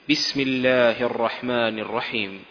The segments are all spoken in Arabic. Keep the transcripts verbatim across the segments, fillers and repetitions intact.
بسم الله الرحمن الرحيم.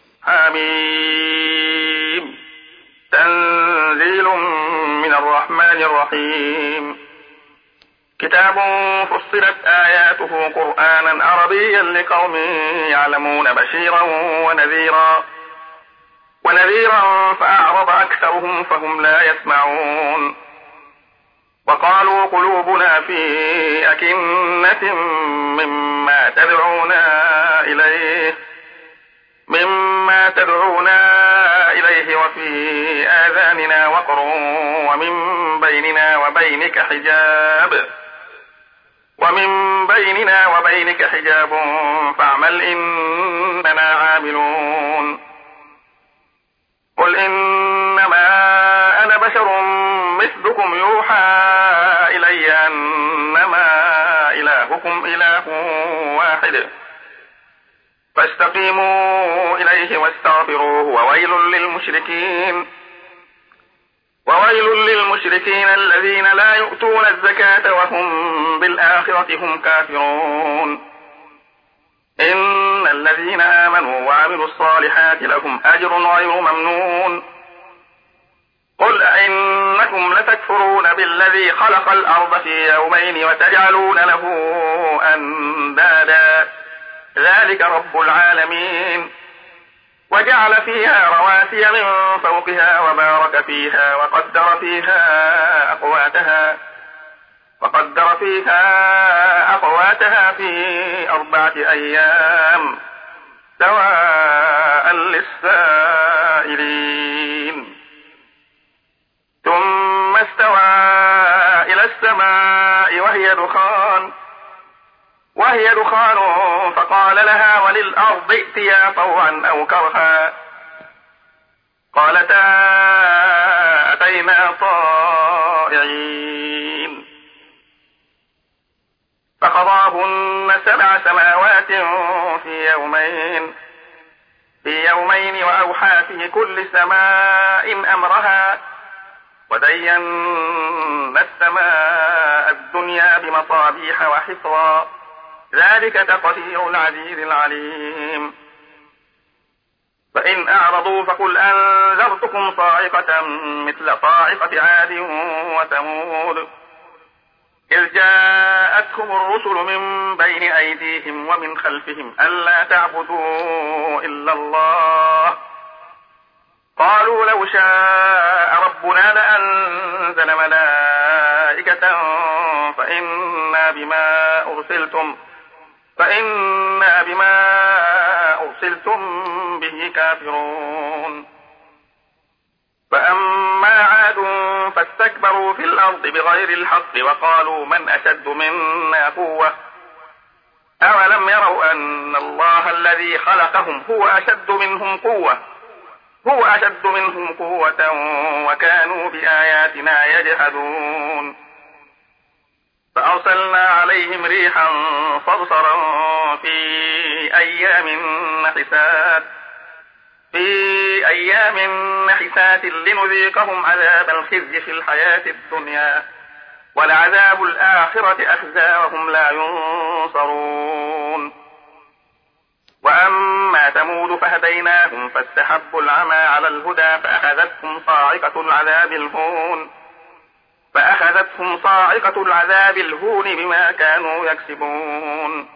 حميم. تنزيل من الرحمن الرحيم. كتاب فصلت آياته قرآنا عربيا لقوم يعلمون بشيرا ونذيرا ونذيرا فأعرض أكثرهم فهم لا يسمعون. وقالوا قلوبنا في أكنة مما تدعونا إليه مما تدعونا إليه وفي آذاننا وقر ومن بيننا وبينك حجاب ومن بيننا وبينك حجاب فاعمل إننا عاملون. قل إنما أنا بشر مثلكم يوحى إلي أنما إلهكم إله واحد فاستقيموا إليه واستغفروه وويل للمشركين وويل للمشركين الذين لا يؤتون الزكاة وهم بالآخرة هم كافرون. إن الذين آمنوا وعملوا الصالحات لهم أجر غير ممنون. قل أئنكم لتكفرون بالذي خلق الأرض في يومين وتجعلون له أندادا ذلك رب العالمين. وجعل فيها رواسي من فوقها وبارك فيها وقدر فيها أقواتها وقدر فيها أقواتها في أربعة أيام سواء للسائلين. ثم استوى إلى السماء وهي دخان وهي دخان فقال لها وللأرض ائتيا طوعا أو كرها قالتا أتينا طائعين. فقضاهن سبع سماوات في يومين في يومين وأوحى في كل سماء أمرها ودينا السماء الدنيا بمصابيح وحفظا ذلك تقدير العزيز العليم. فإن أعرضوا فقل أنذرتكم صاعقة مثل صاعقة عاد وثمود إذ جاءتهم الرسل من بين أيديهم ومن خلفهم ألا تعبدوا إلا الله قالوا لو شاء ربنا لأنزل ملائكة فإنا بما أرسلتم فإنا بما أرسلتم به كافرون. فأما عاد فاستكبروا في الأرض بغير الحق وقالوا من أشد منا قوة أولم يروا أن الله الذي خلقهم هو أشد منهم قوة هو أشد منهم قوة وكانوا بآياتنا يجحدون. فأرسلنا عليهم ريحا صرصرا في أيام نحسات في أيام نحسات لنذيقهم عذاب الخزي في الحياة الدنيا ولعذاب الآخرة أخزى وهم لا ينصرون. وأما ثمود فهديناهم فاستحبوا العمى على الهدى فأخذتهم صاعقة العذاب الهون فأخذتهم صاعقة العذاب الهون بما كانوا يكسبون.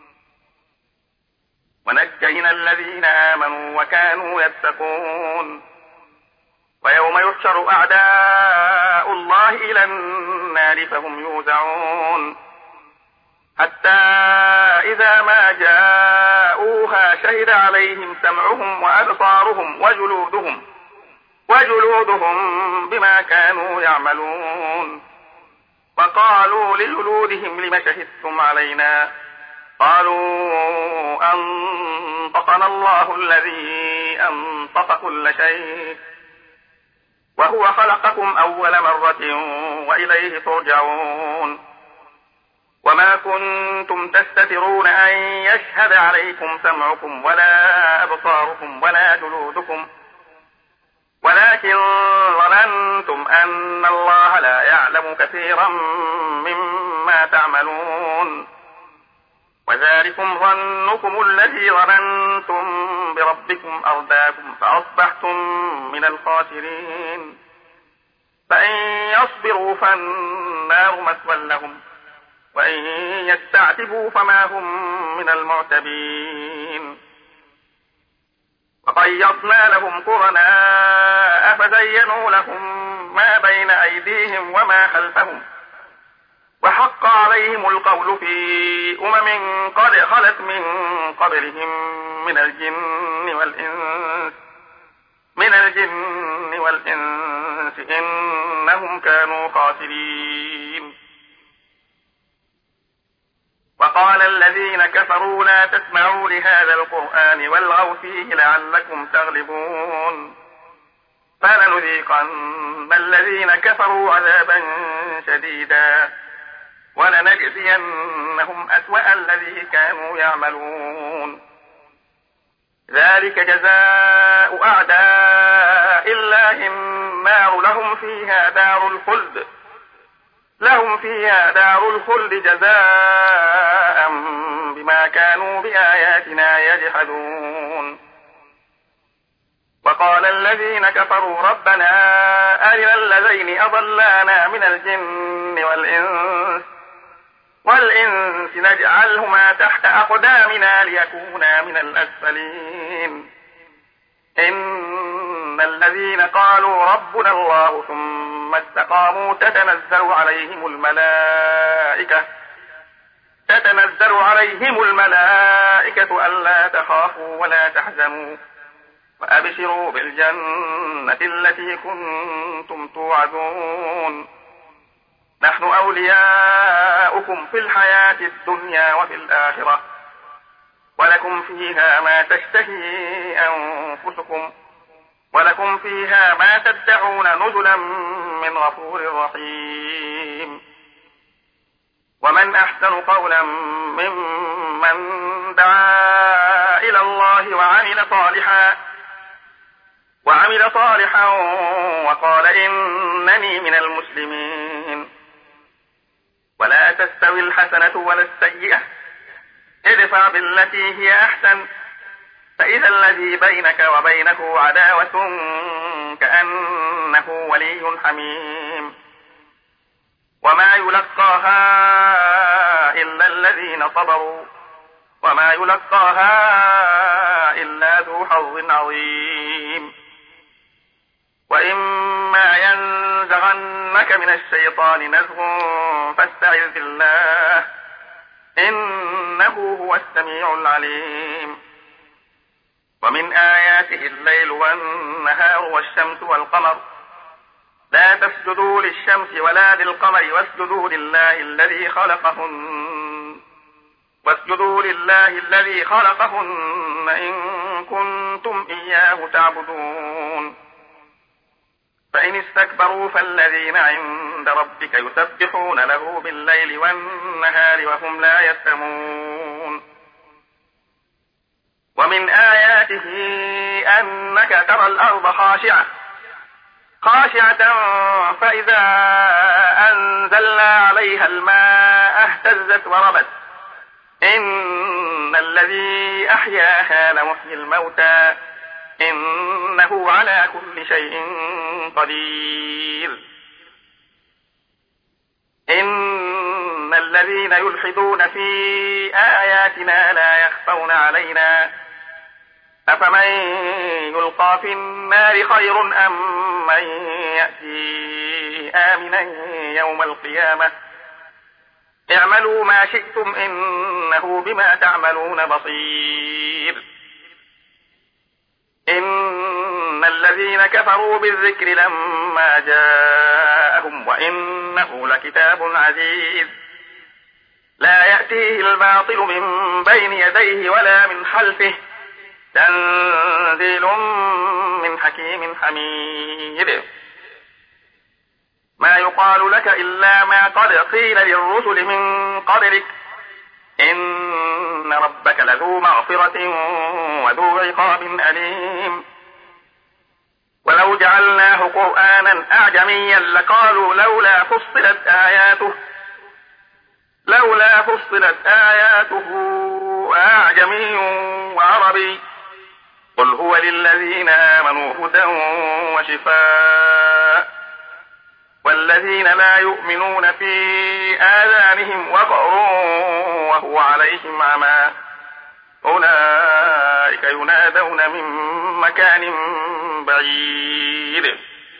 ونجينا الذين آمنوا وكانوا يتقون. ويوم يحشر أعداء الله إلى النار فهم يوزعون حتى إذا ما جاءوها شهد عليهم سمعهم وأبصارهم وجلودهم وجلودهم بما كانوا يعملون. وقالوا لجلودهم لم شهدتم علينا قالوا أنطقنا الله الذي أنطق كل شيء وهو خلقكم أول مرة وإليه ترجعون. وما كنتم تستترون أن يشهد عليكم سمعكم ولا أبصاركم ولا جلودكم ولكن ظننتم أن الله لا يعلم كثيرا مما تعملون. وذلكم ظنكم الذي ظننتم بربكم أرداكم فأصبحتم من الخاسرين. فإن يصبروا فالنار مثوى لهم وإن يستعتبوا فما هم من المعتبين. وقيضنا لهم قرناء فزينوا لهم ما بين أيديهم وما خلفهم وحق عليهم القول في أمم قد خلت من قبلهم من الجن والإنس من الجن والإنس إنهم كانوا خاسرين. وقال الذين كفروا لا تسمعوا لهذا القرآن والغوا فيه لعلكم تغلبون. فلنذيقن الذين كفروا عذابا شديدا ولنجزينهم أسوأ الذي كانوا يعملون. ذلك جزاء أعداء الله النار لهم فيها دار الخلد لهم فيها دار الخلد جزاء بما كانوا بآياتنا يجحدون. وقال الذين كفروا ربنا أرنا الذين أضلانا من الجن والإنس والإنس نجعلهما تحت أقدامنا ليكونا من الأسفلين. إن الذين قالوا ربنا الله ثم استقاموا تتنزل عليهم الملائكة تتنزل عليهم الملائكة ألا تخافوا ولا تحزنوا وأبشروا بالجنة التي كنتم توعدون. نحن أولياؤكم في الحياة الدنيا وفي الآخرة ولكم فيها ما تشتهي أنفسكم ولكم فيها ما تدعون نزلا من غفور رحيم. ومن أحسن قولا ممن دعا إلى الله وعمل صالحا وعمل صالحا وقال إنني من المسلمين. ولا تستوي الحسنة ولا السيئة ادفع بالتي هي أحسن فإذا الذي بينك وبينه عداوة كأنه ولي حميم. وما يلقاها إلا الذين صبروا وما يلقاها إلا ذو حظ عظيم. وإما ينزغنك من الشيطان نزغ فاستعذ بالله إنه هو السميع العليم. ومن آياته الليل والنهار والشمس والقمر لا تسجدوا للشمس ولا للقمر واسجدوا لله الذي خلقهن واسجدوا لله الذي خلقهن إن كنتم إياه تعبدون. فإن استكبروا فالذين عند ربك يسبحون له بالليل والنهار وهم لا يسأمون. ومن آياته أنك ترى الأرض خاشعة خاشعة فإذا أنزلنا عليها الماء اهتزت وربت إن الذي أحياها لمحيي الموتى إنه على كل شيء قدير. إن الذين يلحدون في آياتنا لا يخفون علينا أفمن يلقى في النار خير أم من يأتي آمنا يوم القيامة اعملوا ما شئتم إنه بما تعملون بصير. إن الذين كفروا بالذكر لما جاءهم وإنه لكتاب عزيز لا يأتيه الباطل من بين يديه ولا من خلفه تنزيل من حكيم حميد. ما يقال لك إلا ما قد قيل للرسل من قبلك إن ربك لذو مغفرة وذو عقاب أليم. ولو جعلناه قرآنا أعجميا لقالوا لولا فصلت آياته لولا فصلت آياته أعجمي وعربي قل هو للذين آمنوا هدى وشفاء والذين لا يؤمنون في آذانهم وقر وهو عليهم عمى أولئك ينادون من مكان بعيد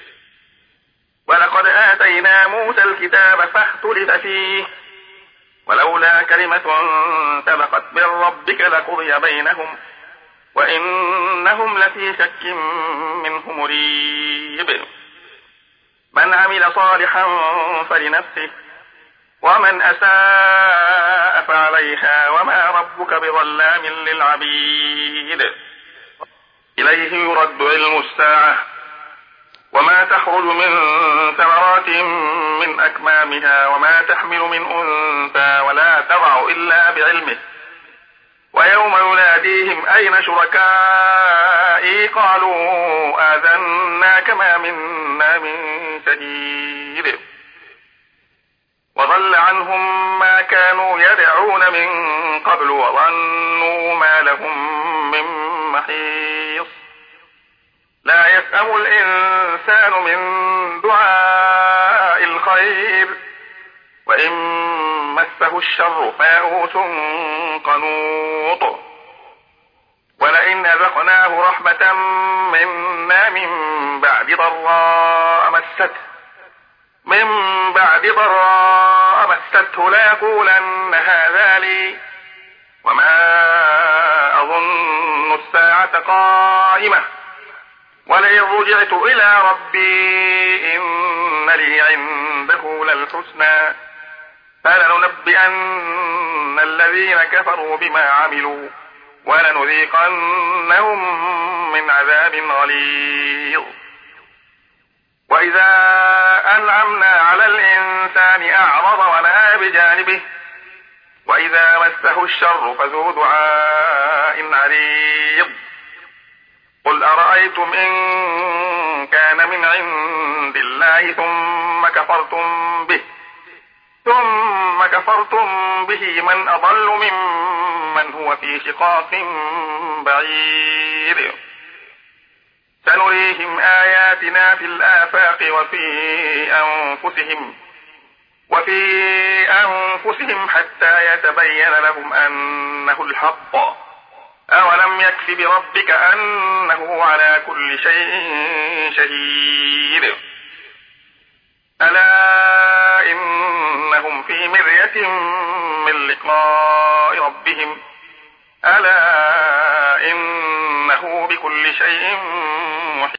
ولقد آتينا موسى الكتاب فاختلف فيه ولولا كلمة سبقت من ربك لقضي بينهم وإنهم لفي شك منه مريب من عمل صالحا فلنفسه ومن أساء فعليها وما ربك بظلام للعبيد إليه يرد علم الساعة وما تخرج من ثمرات من أكمامها وما تحمل من أنثى ولا تضع إلا بعلمه ويوم يناديهم أين شركائي قالوا آذنا كما منا من شهيد وضل عنهم ما كانوا يدعون من قبل وظنوا ما لهم من محيص لا يسأم الإنسان من دعاء الخير وإن مسه الشر فيئوس قنوط ولئن أذقناه رحمة منا من بعد ضراء مسته من بعد ضراء مسته ليقولن هذا لي وما أظن الساعة قائمة ولئن رجعت إلى ربي إن لي عنده للحسنى فلننبئن الذين كفروا بما عملوا ولنذيقنهم من عذاب غليظ وإذا أنعمنا على الإنسان أعرض ونأى بجانبه وإذا مسه الشر فذو دعاء عريض قل أرأيتم إن كان من عند الله ثم كفرتم به ثم كفرتم به من أضل ممن هو في شقاق بعيد سنريهم آياتنا في الآفاق وفي أنفسهم وفي أنفسهم حتى يتبين لهم أنه الحق أولم يكف بربك أنه على كل شيء شهيد ألا إنهم في مرية من لقاء ربهم ألا إنه بكل شيء محيط